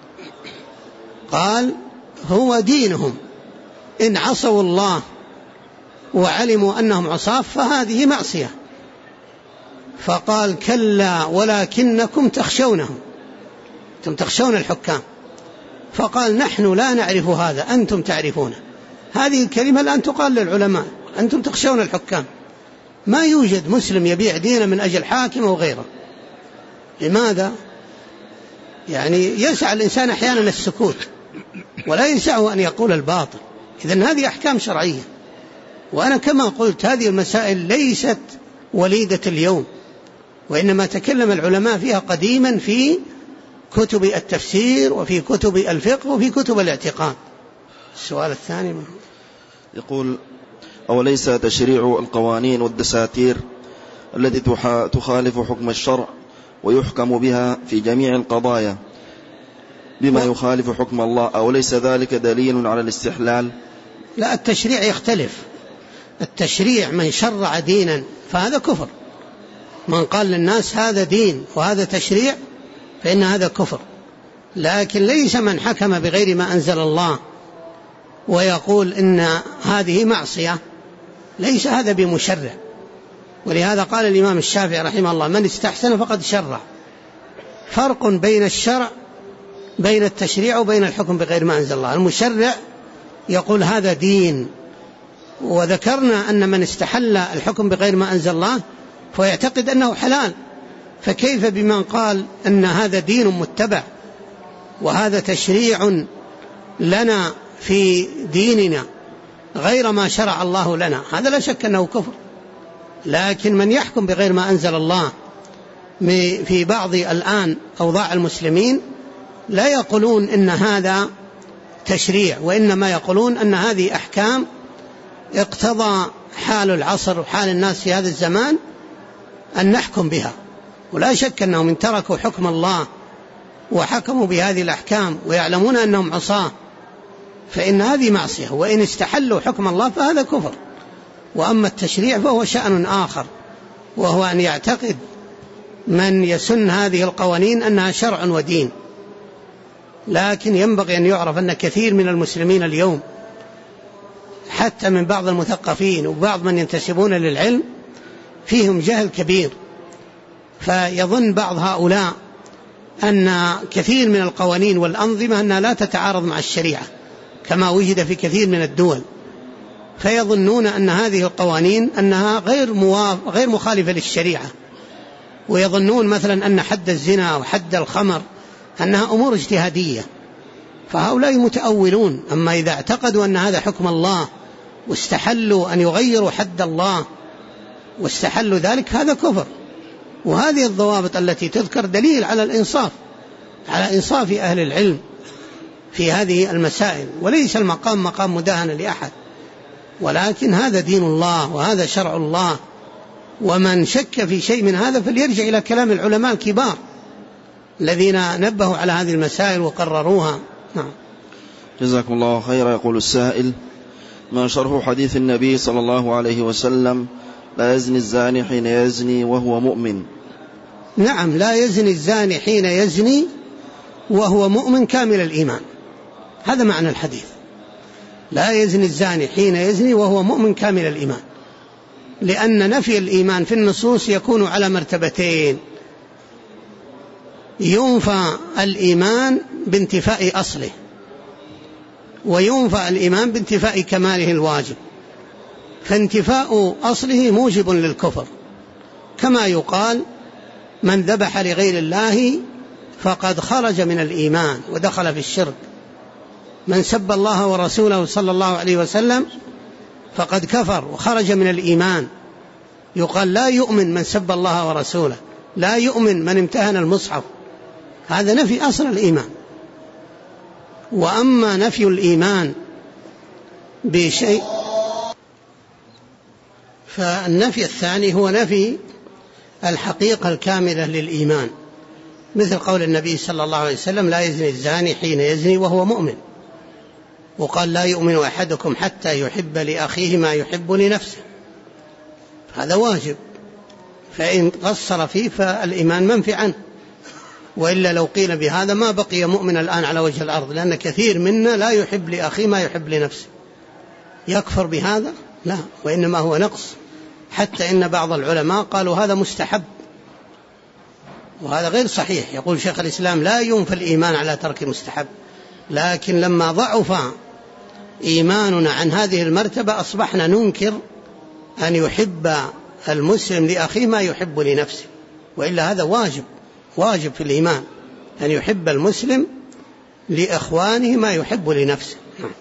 Speaker 1: قال: هو دينهم، إن عصوا الله وعلموا أنهم عصاة فهذه معصية. فقال: كلا ولكنكم تخشونهم، أنتم تخشون الحكام. فقال: نحن لا نعرف هذا، أنتم تعرفونه. هذه الكلمة الآن تقال للعلماء: أنتم تخشون الحكام. ما يوجد مسلم يبيع دينه من أجل حاكم أو غيره. لماذا؟ يعني يسعى الإنسان أحيانا السكوت ولا يسعه أن يقول الباطل. إذن هذه أحكام شرعية. وأنا كما قلت هذه المسائل ليست وليدة اليوم، وإنما تكلم العلماء فيها قديما في كتب التفسير وفي كتب الفقه وفي كتب الاعتقاد. السؤال الثاني
Speaker 2: يقول: أوليس تشريع القوانين والدساتير التي تخالف حكم الشرع ويحكم بها في جميع القضايا بما يخالف حكم الله، أوليس ذلك دليل على الاستحلال؟
Speaker 1: لا، التشريع يختلف. التشريع من شرع دينا فهذا كفر. من قال للناس هذا دين وهذا تشريع فإن هذا كفر. لكن ليس من حكم بغير ما أنزل الله ويقول إن هذه معصية، ليس هذا بمشرع. ولهذا قال الإمام الشافعي رحمه الله: من استحسن فقد شرع. فرق بين الشرع، بين التشريع وبين الحكم بغير ما أنزل الله. المشرع يقول هذا دين، وذكرنا أن من استحل الحكم بغير ما أنزل الله فيعتقد أنه حلال، فكيف بمن قال أن هذا دين متبع وهذا تشريع لنا في ديننا غير ما شرع الله لنا؟ هذا لا شك أنه كفر. لكن من يحكم بغير ما أنزل الله في بعض الآن أوضاع المسلمين لا يقولون إن هذا تشريع، وإنما يقولون أن هذه أحكام اقتضى حال العصر وحال الناس في هذا الزمان أن نحكم بها. ولا شك أنهم إن تركوا حكم الله وحكموا بهذه الأحكام ويعلمون أنهم عصاة فإن هذه معصية، وإن استحلوا حكم الله فهذا كفر. وأما التشريع فهو شأن آخر، وهو أن يعتقد من يسن هذه القوانين أنها شرع ودين. لكن ينبغي أن يعرف أن كثير من المسلمين اليوم حتى من بعض المثقفين وبعض من ينتسبون للعلم فيهم جهل كبير، فيظن بعض هؤلاء أن كثير من القوانين والأنظمة أنها لا تتعارض مع الشريعة كما وجد في كثير من الدول، فيظنون أن هذه القوانين أنها غير مخالفة للشريعة، ويظنون مثلا أن حد الزنا وحد الخمر أنها أمور اجتهادية، فهؤلاء متأولون. أما إذا اعتقدوا أن هذا حكم الله واستحلوا أن يغيروا حد الله واستحلوا ذلك هذا كفر. وهذه الضوابط التي تذكر دليل على الإنصاف، على إنصاف أهل العلم في هذه المسائل، وليس المقام مقام مداهنة لأحد، ولكن هذا دين الله وهذا شرع الله، ومن شك في شيء من هذا فليرجع إلى كلام العلماء الكبار الذين نبهوا على هذه المسائل وقرروها. نعم.
Speaker 2: جزاكم الله خيرا. يقول السائل: ما شرح حديث النبي صلى الله عليه وسلم لا يزني الزاني حين يزني وهو مؤمن؟
Speaker 1: نعم، لا يزني الزاني حين يزني وهو مؤمن كامل الإيمان، هذا معنى الحديث. لا يزني الزاني حين يزني وهو مؤمن كامل الإيمان، لأن نفي الإيمان في النصوص يكون على مرتبتين: ينفى الإيمان بانتفاء أصله، وينفى الإيمان بانتفاء كماله الواجب. فانتفاء أصله موجب للكفر، كما يقال: من ذبح لغير الله فقد خرج من الإيمان ودخل في الشرك، من سب الله ورسوله صلى الله عليه وسلم فقد كفر وخرج من الإيمان. يقال: لا يؤمن من سب الله ورسوله، لا يؤمن من امتهن المصحف، هذا نفي أصل الإيمان. وأما نفي الإيمان بشيء فالنفي الثاني هو نفي الحقيقة الكاملة للإيمان، مثل قول النبي صلى الله عليه وسلم: لا يزني الزاني حين يزني وهو مؤمن. وقال: لا يؤمن أحدكم حتى يحب لأخيه ما يحب لنفسه، هذا واجب، فإن قصر فيه فالإيمان منفي عنه، وإلا لو قيل بهذا ما بقي مؤمن الآن على وجه الأرض، لأن كثير منا لا يحب لأخيه ما يحب لنفسه. يكفر بهذا؟ لا، وإنما هو نقص، حتى إن بعض العلماء قالوا هذا مستحب، وهذا غير صحيح. يقول شيخ الإسلام: لا ينفى الإيمان على ترك المستحب، لكن لما ضعف إيماننا عن هذه المرتبة أصبحنا ننكر أن يحب المسلم لأخيه ما يحب لنفسه، وإلا هذا واجب في الإيمان أن يحب المسلم لإخوانه ما يحب لنفسه.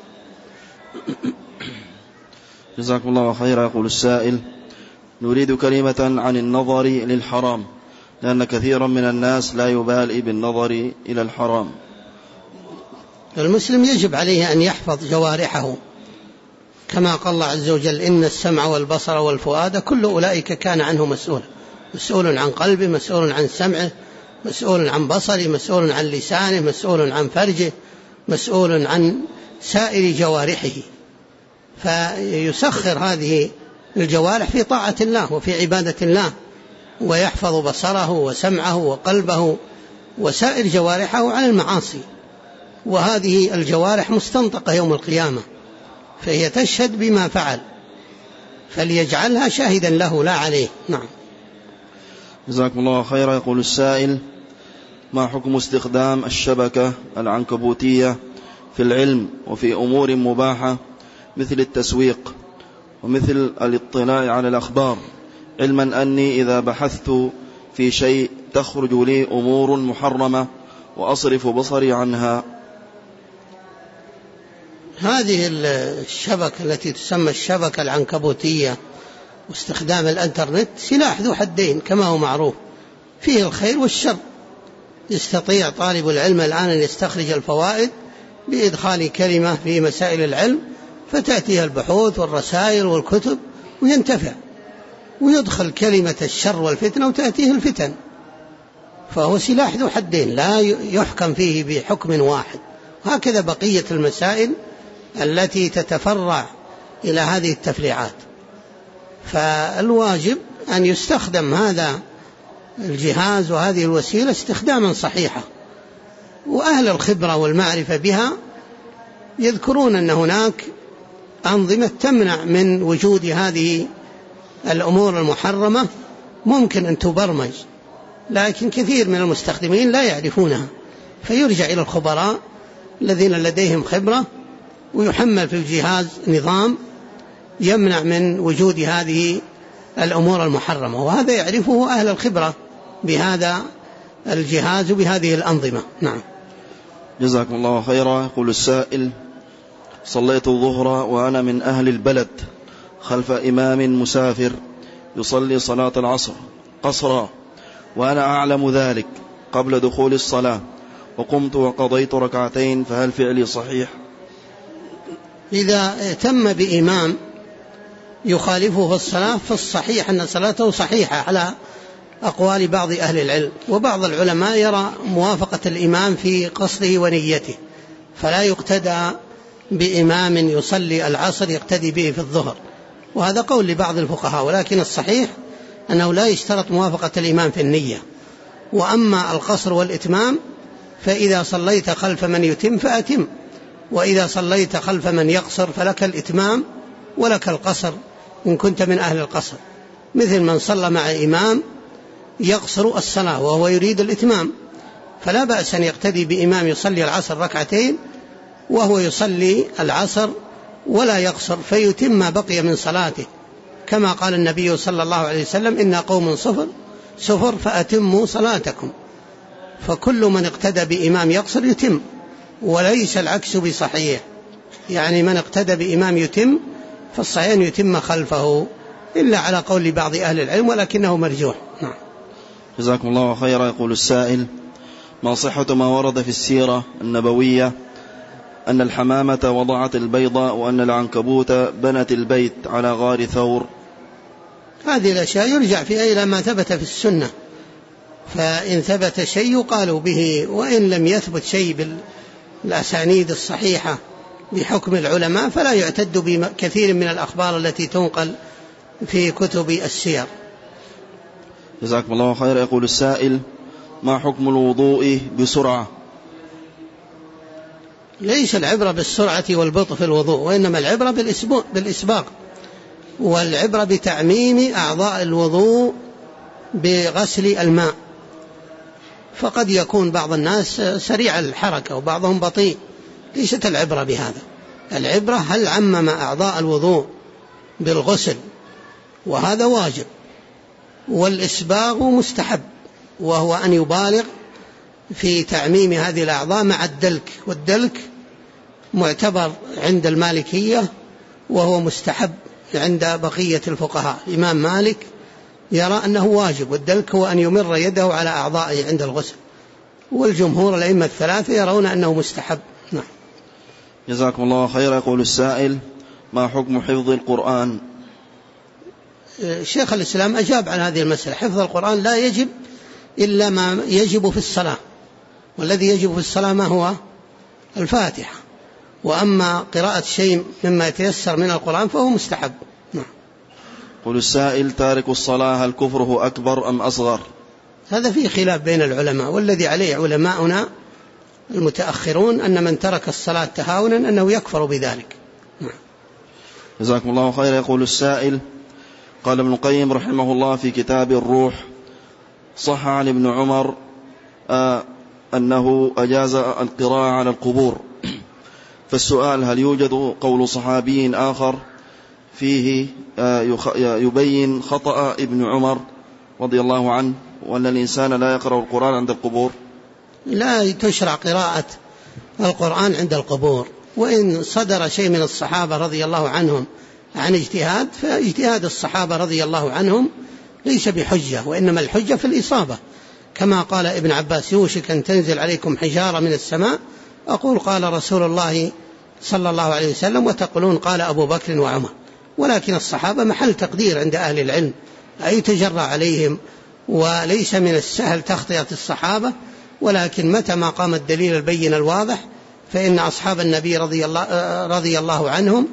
Speaker 2: جزاكم الله خيرا. يقول السائل: نريد كلمة عن النظر للحرام، لأن كثيرا من الناس لا يبالي بالنظر إلى الحرام.
Speaker 1: المسلم يجب عليه أن يحفظ جوارحه، كما قال الله عز وجل: إن السمع والبصر والفؤاد كل أولئك كان عنه مسؤولا. مسؤول عن قلبه، مسؤول عن سمعه، مسؤول عن بصره، مسؤول عن لسانه، مسؤول عن فرجه، مسؤول عن سائر جوارحه. فيسخر هذه الجوارح في طاعة الله وفي عبادة الله، ويحفظ بصره وسمعه وقلبه وسائر جوارحه عن المعاصي. وهذه الجوارح مستنطقة يوم القيامة، فهي تشهد بما فعل، فليجعلها شاهدا له لا عليه. نعم.
Speaker 2: جزاكم الله خيرا. يقول السائل: ما حكم استخدام الشبكة العنكبوتية في العلم وفي أمور مباحة مثل التسويق ومثل الاطلاع على الأخبار، علما أني إذا بحثت في شيء تخرج لي أمور محرمة وأصرف بصري عنها؟
Speaker 1: هذه الشبكة التي تسمى الشبكة العنكبوتية واستخدام الانترنت سلاح ذو حدين كما هو معروف، فيه الخير والشر. يستطيع طالب العلم الآن أن يستخرج الفوائد بإدخال كلمة في مسائل العلم فتأتيها البحوث والرسائل والكتب وينتفع، ويدخل كلمة الشر والفتنة وتأتيه الفتن. فهو سلاح ذو حدين لا يحكم فيه بحكم واحد. وهكذا بقية المسائل التي تتفرع إلى هذه التفريعات. فالواجب أن يستخدم هذا الجهاز وهذه الوسيلة استخداما صحيحا. وأهل الخبرة والمعرفة بها يذكرون أن هناك أنظمة تمنع من وجود هذه الأمور المحرمة، ممكن أن تبرمج، لكن كثير من المستخدمين لا يعرفونها، فيرجع إلى الخبراء الذين لديهم خبرة ويحمل في الجهاز نظام يمنع من وجود هذه الأمور المحرمة، وهذا يعرفه أهل الخبرة بهذا الجهاز وبهذه الأنظمة. نعم.
Speaker 2: جزاكم الله خيرا. يقول السائل: صليت الظهر وأنا من أهل البلد خلف إمام مسافر يصلي صلاة العصر قصرا، وأنا أعلم ذلك قبل دخول الصلاة، وقمت وقضيت ركعتين، فهل فعلي صحيح؟
Speaker 1: إذا تم بإمام يخالفه في الصلاة فالصحيح أن صلاته صحيحة على أقوال بعض أهل العلم، وبعض العلماء يرى موافقة الإمام في قصده ونيته، فلا يقتدى بإمام يصلي العصر يقتدي به في الظهر، وهذا قول لبعض الفقهاء، ولكن الصحيح أنه لا يشترط موافقة الإمام في النية. وأما القصر والإتمام فإذا صليت خلف من يتم فأتم، وإذا صليت خلف من يقصر فلك الإتمام ولك القصر إن كنت من أهل القصر، مثل من صلى مع إمام يقصر الصلاة وهو يريد الإتمام، فلا بأس أن يقتدي بإمام يصلي العصر ركعتين وهو يصلي العصر ولا يقصر، فيتم ما بقي من صلاته، كما قال النبي صلى الله عليه وسلم: إنا قوم صفر فأتموا صلاتكم. فكل من اقتدى بإمام يقصر يتم، وليس العكس بصحيح، يعني من اقتدى بإمام يتم فالصحيح أن يتم خلفه، إلا على قول بعض أهل العلم ولكنه مرجوح. نعم.
Speaker 2: جزاكم الله خيرا. يقول السائل: ما صحة ما ورد في السيرة النبوية أن الحمامة وضعت البيض وأن العنكبوت بنت البيت على غار ثور؟
Speaker 1: هذه الأشياء يرجع فيها إلى ما ثبت في السنة، فإن ثبت شيء يقال به، وإن لم يثبت شيء بالأسانيد الصحيحة بحكم العلماء فلا يعتد بكثير من الأخبار التي تنقل في كتب السير.
Speaker 2: جزاكم الله خير. يقول السائل: ما حكم الوضوء بسرعة؟
Speaker 1: ليس العبرة بالسرعة والبطء في الوضوء، وإنما العبرة بالإسباق، والعبرة بتعميم أعضاء الوضوء بغسل الماء، فقد يكون بعض الناس سريع الحركة وبعضهم بطيء، ليست العبرة بهذا. العبرة هل عمم أعضاء الوضوء بالغسل، وهذا واجب، والإسباغ مستحب، وهو أن يبالغ في تعميم هذه الأعضاء مع الدلك، والدلك معتبر عند المالكية وهو مستحب عند بقية الفقهاء. الإمام مالك يرى أنه واجب، والدلك هو أن يمر يده على أعضائه عند الغسل، والجمهور الأئمة الثلاثة يرون أنه مستحب. نعم.
Speaker 2: جزاكم الله خيرا. يقول السائل: ما حكم حفظ القرآن؟
Speaker 1: شيخ الإسلام أجاب عن هذه المسألة. حفظ القرآن لا يجب إلا ما يجب في الصلاة، والذي يجب في الصلاة ما هو؟ الفاتحة، وأما قراءة شيء مما يتيسر من القرآن فهو مستحب. نعم.
Speaker 2: يقول السائل: تارك الصلاة هل كفره أكبر أم أصغر؟
Speaker 1: هذا فيه خلاف بين العلماء، والذي عليه علماؤنا المتأخرون أن من ترك الصلاة تهاونا أنه يكفر بذلك. نعم.
Speaker 2: جزاكم الله خيرا. يقول السائل: قال ابن القيم رحمه الله في كتاب الروح: صح عن ابن عمر أنه أجاز القراءة على القبور، فالسؤال: هل يوجد قول صحابي آخر فيه يبين خطأ ابن عمر رضي الله عنه، وأن الإنسان لا يقرأ القرآن عند القبور؟
Speaker 1: لا تشرع قراءة القرآن عند القبور، وإن صدر شيء من الصحابة رضي الله عنهم عن اجتهاد فاجتهاد الصحابة رضي الله عنهم ليس بحجة، وإنما الحجة في الإصابة، كما قال ابن عباس: يوشك أن تنزل عليكم حجارة من السماء، أقول قال رسول الله صلى الله عليه وسلم، وتقولون قال أبو بكر وعمر. ولكن الصحابة محل تقدير عند أهل العلم، أي تجرى عليهم، وليس من السهل تخطئة الصحابة، ولكن متى ما قام الدليل البين الواضح فإن أصحاب النبي رضي الله عنهم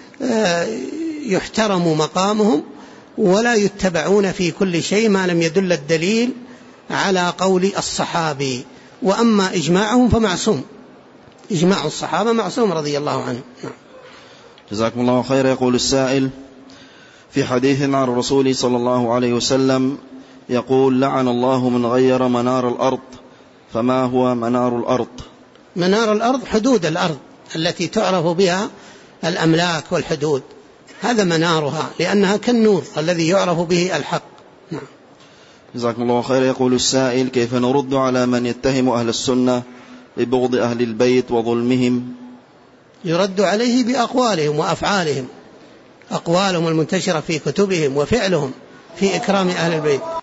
Speaker 1: يحترم مقامهم، ولا يتبعون في كل شيء ما لم يدل الدليل على قول الصحابي. وأما إجماعهم فمعصوم، إجماع الصحابة معصوم رضي الله عنهم.
Speaker 2: جزاكم الله خير. يقول السائل: في حديث عن الرسول صلى الله عليه وسلم يقول: لعن الله من غير منار الأرض، فما هو منار الأرض؟
Speaker 1: منار الأرض حدود الأرض التي تعرف بها الأملاك والحدود، هذا منارها، لأنها كالنور الذي يعرف به الحق. نعم.
Speaker 2: جزاكم الله خير. يقول السائل: كيف نرد على من يتهم أهل السنة ببغض أهل البيت وظلمهم؟
Speaker 1: يرد عليه بأقوالهم وأفعالهم، أقوالهم المنتشرة في كتبهم وفعلهم في إكرام أهل البيت.